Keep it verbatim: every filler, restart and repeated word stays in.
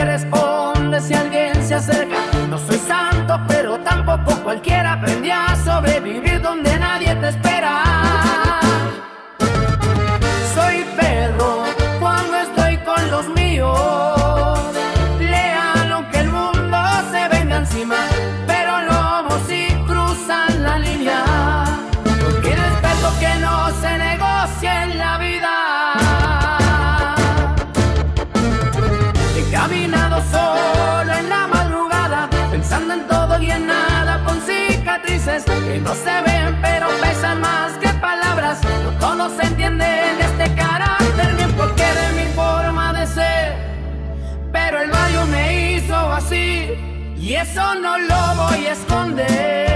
que responde si alguien se acerca. No soy santo, pero tampoco cualquiera. Aprendí a sobrevivir donde nadie te espera. Soy Pedro cuando estoy con los míos. Lean lo que el mundo se venga encima, pero lobos si cruzan la línea. Porque el respeto que no se negocia en la vida. He caminado solo en la madrugada, pensando en todo y en nada, con cicatrices que no se ven pero pesan más que palabras. No todos se entienden de este carácter, bien porque de mi forma de ser, pero el barrio me hizo así y eso no lo voy a esconder.